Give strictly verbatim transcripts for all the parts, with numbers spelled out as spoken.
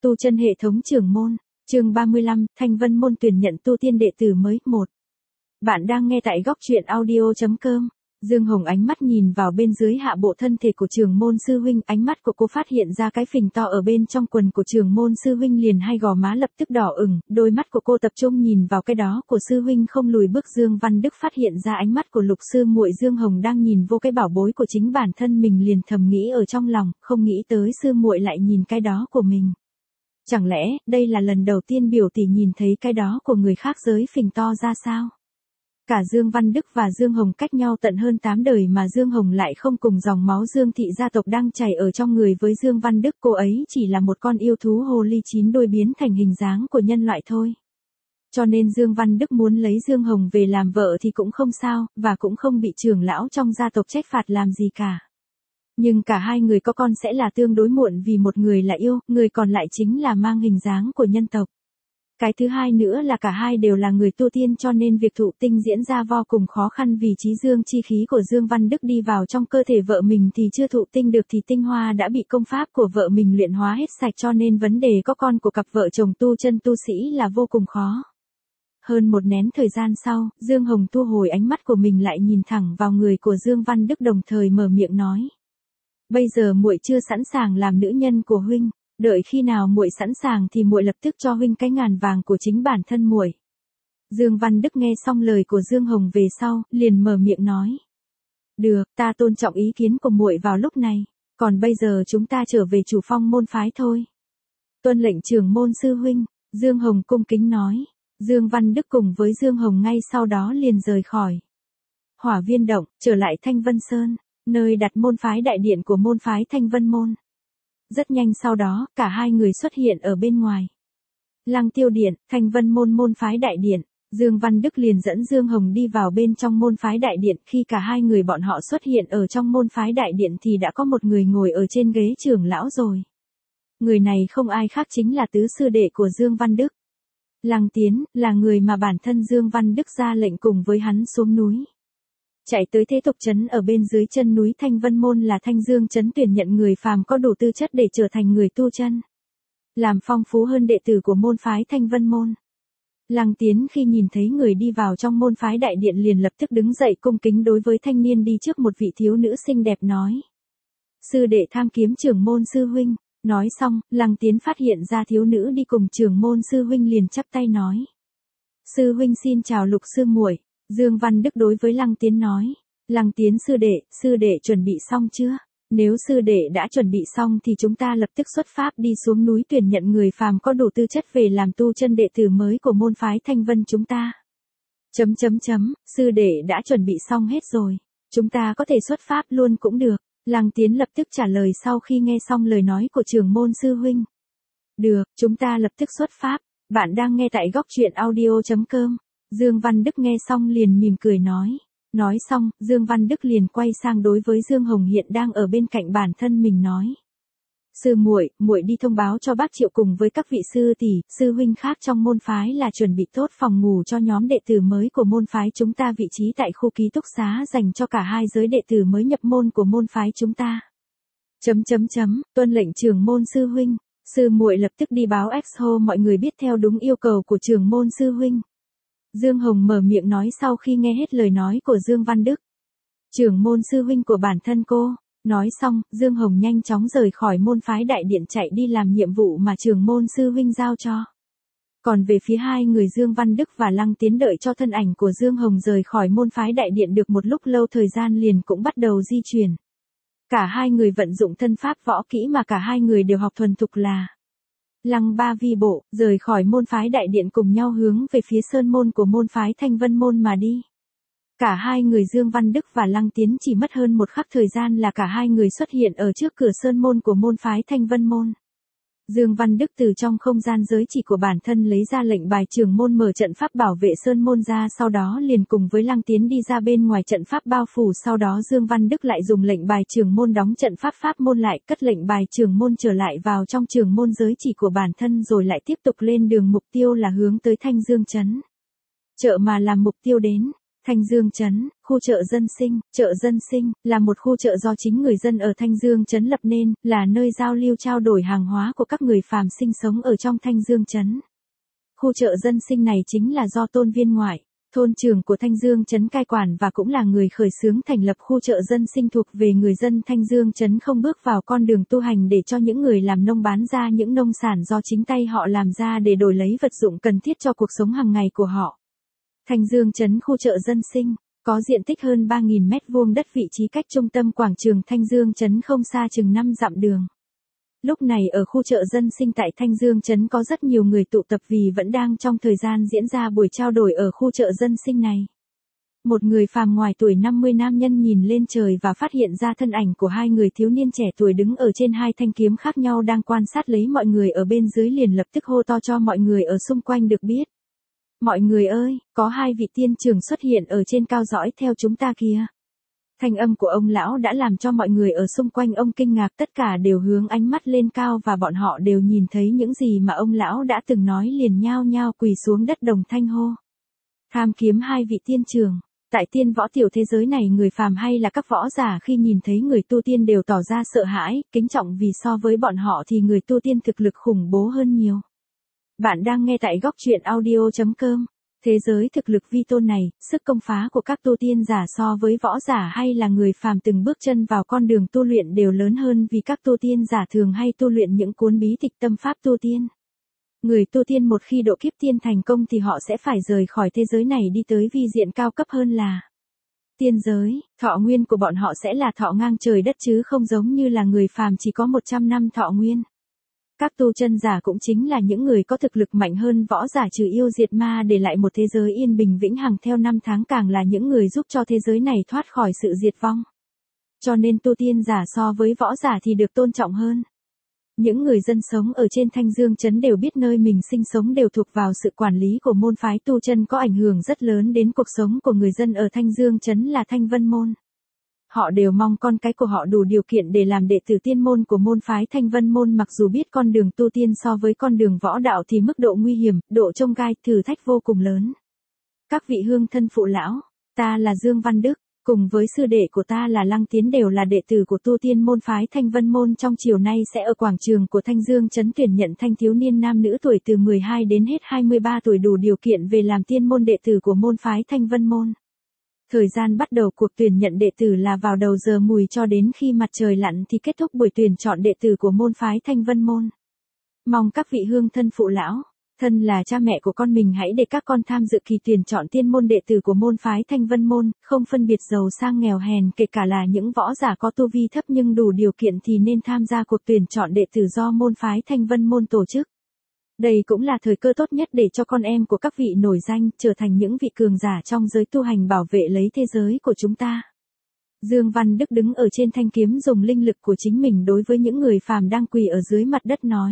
Tu chân hệ thống trưởng môn, chương ba mươi lăm, Thanh Vân môn tuyển nhận tu tiên đệ tử mới, một. Bạn đang nghe tại góc truyện audio chấm com. Dương Hồng ánh mắt nhìn vào bên dưới hạ bộ thân thể của trưởng môn sư huynh, ánh mắt của cô phát hiện ra cái phình to ở bên trong quần của trưởng môn sư huynh, liền hai gò má lập tức đỏ ửng, đôi mắt của cô tập trung nhìn vào cái đó của sư huynh không lùi bước. Dương Văn Đức phát hiện ra ánh mắt của lục sư muội Dương Hồng đang nhìn vô cái bảo bối của chính bản thân mình, liền thầm nghĩ ở trong lòng, không nghĩ tới sư muội lại nhìn cái đó của mình. Chẳng lẽ, đây là lần đầu tiên biểu tỷ nhìn thấy cái đó của người khác giới phình to ra sao? Cả Dương Văn Đức và Dương Hồng cách nhau tận hơn tám đời mà Dương Hồng lại không cùng dòng máu Dương thị gia tộc đang chảy ở trong người với Dương Văn Đức, cô ấy chỉ là một con yêu thú hồ ly chín đuôi biến thành hình dáng của nhân loại thôi. Cho nên Dương Văn Đức muốn lấy Dương Hồng về làm vợ thì cũng không sao, và cũng không bị trưởng lão trong gia tộc trách phạt làm gì cả. Nhưng cả hai người có con sẽ là tương đối muộn, vì một người là yêu, người còn lại chính là mang hình dáng của nhân tộc. Cái thứ hai nữa là cả hai đều là người tu tiên, cho nên việc thụ tinh diễn ra vô cùng khó khăn, vì trí dương chi khí của Dương Văn Đức đi vào trong cơ thể vợ mình thì chưa thụ tinh được thì tinh hoa đã bị công pháp của vợ mình luyện hóa hết sạch, cho nên vấn đề có con của cặp vợ chồng tu chân tu sĩ là vô cùng khó. Hơn một nén thời gian sau, Dương Hồng thu hồi ánh mắt của mình lại nhìn thẳng vào người của Dương Văn Đức, đồng thời mở miệng nói: "Bây giờ muội chưa sẵn sàng làm nữ nhân của huynh, đợi khi nào muội sẵn sàng thì muội lập tức cho huynh cái ngàn vàng của chính bản thân muội." Dương Văn Đức nghe xong lời của Dương Hồng về sau, liền mở miệng nói: "Được, ta tôn trọng ý kiến của muội vào lúc này, còn bây giờ chúng ta trở về chủ phong môn phái thôi." "Tuân lệnh trưởng môn sư huynh." Dương Hồng cung kính nói. Dương Văn Đức cùng với Dương Hồng ngay sau đó liền rời khỏi Hỏa Viên Động, trở lại Thanh Vân Sơn, nơi đặt môn phái đại điện của môn phái Thanh Vân môn. Rất nhanh sau đó, cả hai người xuất hiện ở bên ngoài Lăng Tiêu Điện, Thanh Vân môn môn phái đại điện. Dương Văn Đức liền dẫn Dương Hồng đi vào bên trong môn phái đại điện, khi cả hai người bọn họ xuất hiện ở trong môn phái đại điện thì đã có một người ngồi ở trên ghế trưởng lão rồi. Người này không ai khác chính là tứ sư đệ của Dương Văn Đức. Lăng Tiến, là người mà bản thân Dương Văn Đức ra lệnh cùng với hắn xuống núi, chạy tới thế tục trấn ở bên dưới chân núi Thanh Vân môn là Thanh Dương trấn, tuyển nhận người phàm có đủ tư chất để trở thành người tu chân, làm phong phú hơn đệ tử của môn phái Thanh Vân môn. Lăng Tiến khi nhìn thấy người đi vào trong môn phái đại điện liền lập tức đứng dậy cung kính đối với thanh niên đi trước một vị thiếu nữ xinh đẹp nói: "Sư đệ tham kiếm trưởng môn sư huynh." Nói xong, Lăng Tiến phát hiện ra thiếu nữ đi cùng trưởng môn sư huynh liền chắp tay nói: "Sư huynh xin chào Lục sư muội." Dương Văn Đức đối với Lăng Tiến nói: "Lăng Tiến sư đệ, sư đệ chuẩn bị xong chưa? Nếu sư đệ đã chuẩn bị xong thì chúng ta lập tức xuất phát đi xuống núi tuyển nhận người phàm có đủ tư chất về làm tu chân đệ tử mới của môn phái Thanh Vân chúng ta." Chấm chấm chấm, sư đệ đã chuẩn bị xong hết rồi, chúng ta có thể xuất phát luôn cũng được. Lăng Tiến lập tức trả lời sau khi nghe xong lời nói của trưởng môn sư huynh. "Được, chúng ta lập tức xuất phát." Bạn đang nghe tại góc truyện audio chấm com. Dương Văn Đức nghe xong liền mỉm cười nói. Nói xong, Dương Văn Đức liền quay sang đối với Dương Hồng hiện đang ở bên cạnh bản thân mình nói: "Sư muội, muội đi thông báo cho bác Triệu cùng với các vị sư tỷ, sư huynh khác trong môn phái là chuẩn bị tốt phòng ngủ cho nhóm đệ tử mới của môn phái chúng ta, vị trí tại khu ký túc xá dành cho cả hai giới đệ tử mới nhập môn của môn phái chúng ta." Chấm chấm chấm, tuân lệnh trưởng môn sư huynh. Sư muội lập tức đi báo exo mọi người biết theo đúng yêu cầu của trưởng môn sư huynh. Dương Hồng mở miệng nói sau khi nghe hết lời nói của Dương Văn Đức. "Trưởng môn sư huynh của bản thân cô." Nói xong, Dương Hồng nhanh chóng rời khỏi môn phái đại điện chạy đi làm nhiệm vụ mà trưởng môn sư huynh giao cho. Còn về phía hai người Dương Văn Đức và Lăng Tiến, đợi cho thân ảnh của Dương Hồng rời khỏi môn phái đại điện được một lúc lâu thời gian liền cũng bắt đầu di chuyển. Cả hai người vận dụng thân pháp võ kỹ mà cả hai người đều học thuần thục là Lăng Ba Vi Bộ, rời khỏi môn phái đại điện cùng nhau hướng về phía sơn môn của môn phái Thanh Vân môn mà đi. Cả hai người Dương Văn Đức và Lăng Tiến chỉ mất hơn một khắc thời gian là cả hai người xuất hiện ở trước cửa sơn môn của môn phái Thanh Vân môn. Dương Văn Đức từ trong không gian giới chỉ của bản thân lấy ra lệnh bài trưởng môn mở trận pháp bảo vệ sơn môn ra, sau đó liền cùng với Lăng Tiến đi ra bên ngoài trận pháp bao phủ, sau đó Dương Văn Đức lại dùng lệnh bài trưởng môn đóng trận pháp pháp môn lại, cất lệnh bài trưởng môn trở lại vào trong trưởng môn giới chỉ của bản thân rồi lại tiếp tục lên đường, mục tiêu là hướng tới Thanh Dương trấn. Chợ mà làm mục tiêu đến Thanh Dương trấn, Khu chợ dân sinh, chợ dân sinh, là một khu chợ do chính người dân ở Thanh Dương Trấn lập nên, là nơi giao lưu trao đổi hàng hóa của các người phàm sinh sống ở trong Thanh Dương Trấn. Khu chợ dân sinh này chính là do Tôn Viên Ngoại, thôn trưởng của Thanh Dương Trấn cai quản và cũng là người khởi xướng thành lập khu chợ dân sinh thuộc về người dân Thanh Dương Trấn không bước vào con đường tu hành để cho những người làm nông bán ra những nông sản do chính tay họ làm ra để đổi lấy vật dụng cần thiết cho cuộc sống hàng ngày của họ. Thanh Dương Trấn khu chợ dân sinh, có diện tích hơn ba nghìn mét vuông đất, vị trí cách trung tâm quảng trường Thanh Dương Trấn không xa chừng năm dặm đường. Lúc này ở khu chợ dân sinh tại Thanh Dương Trấn có rất nhiều người tụ tập vì vẫn đang trong thời gian diễn ra buổi trao đổi ở khu chợ dân sinh này. Một người phàm ngoài tuổi năm mươi nam nhân nhìn lên trời và phát hiện ra thân ảnh của hai người thiếu niên trẻ tuổi đứng ở trên hai thanh kiếm khác nhau đang quan sát lấy mọi người ở bên dưới, liền lập tức hô to cho mọi người ở xung quanh được biết. Mọi người ơi, có hai vị tiên trưởng xuất hiện ở trên cao dõi theo chúng ta kìa. Thanh âm của ông lão đã làm cho mọi người ở xung quanh ông kinh ngạc, tất cả đều hướng ánh mắt lên cao và bọn họ đều nhìn thấy những gì mà ông lão đã từng nói, liền nhao nhao quỳ xuống đất đồng thanh hô. Tham kiếm hai vị tiên trưởng. Tại tiên võ tiểu thế giới này, người phàm hay là các võ giả khi nhìn thấy người tu tiên đều tỏ ra sợ hãi, kính trọng, vì so với bọn họ thì người tu tiên thực lực khủng bố hơn nhiều. Bạn đang nghe tại góc truyện audio chấm com. Thế giới thực lực vi tôn này, sức công phá của các tu tiên giả so với võ giả hay là người phàm từng bước chân vào con đường tu luyện đều lớn hơn, vì các tu tiên giả thường hay tu luyện những cuốn bí tịch tâm pháp tu tiên. Người tu tiên một khi độ kiếp tiên thành công thì họ sẽ phải rời khỏi thế giới này đi tới vi diện cao cấp hơn là tiên giới, thọ nguyên của bọn họ sẽ là thọ ngang trời đất chứ không giống như là người phàm chỉ có một trăm năm thọ nguyên. Các tu chân giả cũng chính là những người có thực lực mạnh hơn võ giả trừ yêu diệt ma để lại một thế giới yên bình vĩnh hằng theo năm tháng, càng là những người giúp cho thế giới này thoát khỏi sự diệt vong. Cho nên tu tiên giả so với võ giả thì được tôn trọng hơn. Những người dân sống ở trên Thanh Dương Trấn đều biết nơi mình sinh sống đều thuộc vào sự quản lý của môn phái tu chân có ảnh hưởng rất lớn đến cuộc sống của người dân ở Thanh Dương Trấn là Thanh Vân Môn. Họ đều mong con cái của họ đủ điều kiện để làm đệ tử tiên môn của môn phái Thanh Vân Môn, mặc dù biết con đường tu tiên so với con đường võ đạo thì mức độ nguy hiểm, độ chông gai, thử thách vô cùng lớn. Các vị hương thân phụ lão, ta là Dương Văn Đức, cùng với sư đệ của ta là Lăng Tiến đều là đệ tử của tu tiên môn phái Thanh Vân Môn, trong chiều nay sẽ ở quảng trường của Thanh Dương Trấn tuyển nhận thanh thiếu niên nam nữ tuổi từ mười hai đến hết hai mươi ba tuổi đủ điều kiện về làm tiên môn đệ tử của môn phái Thanh Vân Môn. Thời gian bắt đầu cuộc tuyển nhận đệ tử là vào đầu giờ mùi cho đến khi mặt trời lặn thì kết thúc buổi tuyển chọn đệ tử của môn phái Thanh Vân Môn. Mong các vị hương thân phụ lão, thân là cha mẹ của con mình hãy để các con tham dự kỳ tuyển chọn tiên môn đệ tử của môn phái Thanh Vân Môn, không phân biệt giàu sang nghèo hèn, kể cả là những võ giả có tu vi thấp nhưng đủ điều kiện thì nên tham gia cuộc tuyển chọn đệ tử do môn phái Thanh Vân Môn tổ chức. Đây cũng là thời cơ tốt nhất để cho con em của các vị nổi danh, trở thành những vị cường giả trong giới tu hành bảo vệ lấy thế giới của chúng ta. Dương Văn Đức đứng ở trên thanh kiếm dùng linh lực của chính mình đối với những người phàm đang quỳ ở dưới mặt đất nói.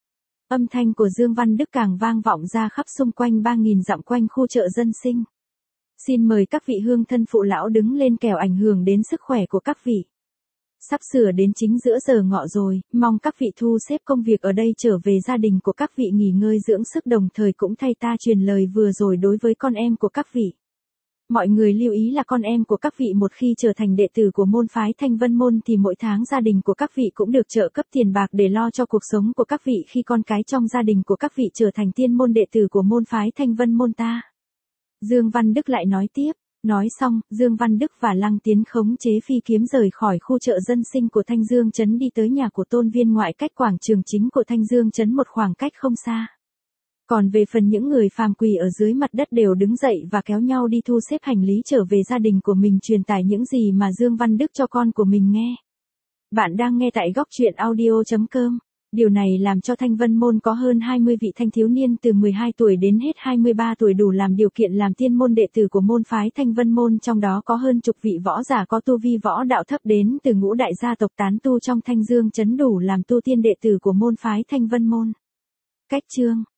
Âm thanh của Dương Văn Đức càng vang vọng ra khắp xung quanh ba nghìn dặm quanh khu chợ dân sinh. Xin mời các vị hương thân phụ lão đứng lên kẻo ảnh hưởng đến sức khỏe của các vị. Sắp sửa đến chính giữa giờ ngọ rồi, mong các vị thu xếp công việc ở đây trở về gia đình của các vị nghỉ ngơi dưỡng sức, đồng thời cũng thay ta truyền lời vừa rồi đối với con em của các vị. Mọi người lưu ý là con em của các vị một khi trở thành đệ tử của môn phái Thanh Vân Môn thì mỗi tháng gia đình của các vị cũng được trợ cấp tiền bạc để lo cho cuộc sống của các vị khi con cái trong gia đình của các vị trở thành tiên môn đệ tử của môn phái Thanh Vân Môn ta. Dương Văn Đức lại nói tiếp. Nói xong, Dương Văn Đức và Lăng Tiến khống chế phi kiếm rời khỏi khu chợ dân sinh của Thanh Dương Trấn đi tới nhà của Tôn Viên Ngoại cách quảng trường chính của Thanh Dương Trấn một khoảng cách không xa. Còn về phần những người phàm quỳ ở dưới mặt đất đều đứng dậy và kéo nhau đi thu xếp hành lý trở về gia đình của mình, truyền tải những gì mà Dương Văn Đức cho con của mình nghe. Bạn đang nghe tại góc truyện audio chấm com. Điều này làm cho Thanh Vân Môn có hơn hai mươi vị thanh thiếu niên từ mười hai tuổi đến hết hai mươi ba tuổi đủ làm điều kiện làm tiên môn đệ tử của môn phái Thanh Vân Môn, trong đó có hơn chục vị võ giả có tu vi võ đạo thấp đến từ ngũ đại gia tộc tán tu trong Thanh Dương Trấn đủ làm tu tiên đệ tử của môn phái Thanh Vân Môn. Cách chương